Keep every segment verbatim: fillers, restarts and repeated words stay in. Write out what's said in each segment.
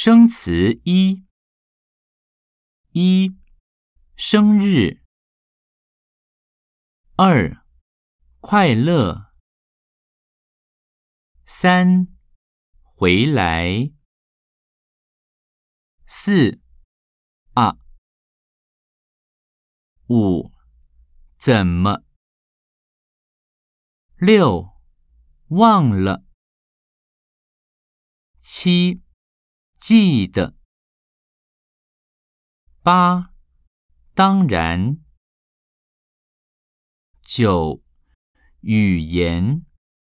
生词一：一、生日；二、快乐；三、回来；四、啊；五、怎么；六、忘了；七、记得；八、当然；九、语言；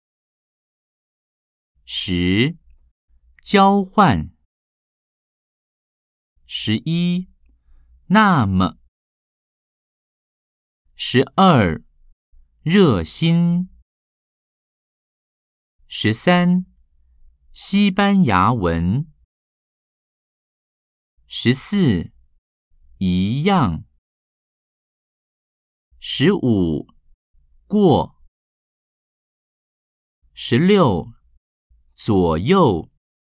十、交换；十一、那么；十二、热心；十三、西班牙文；十四、一样；十五、过；十六、左右；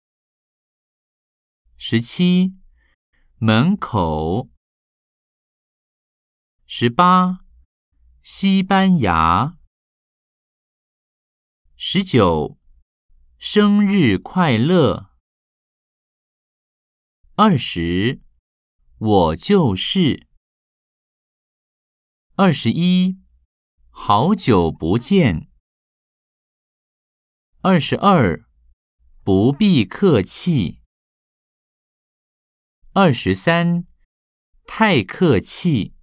十七、门口；十八、西班牙；十九、生日快乐；二十、我就是；二十一、好久不见；二十二、不必客气；二十三、太客气；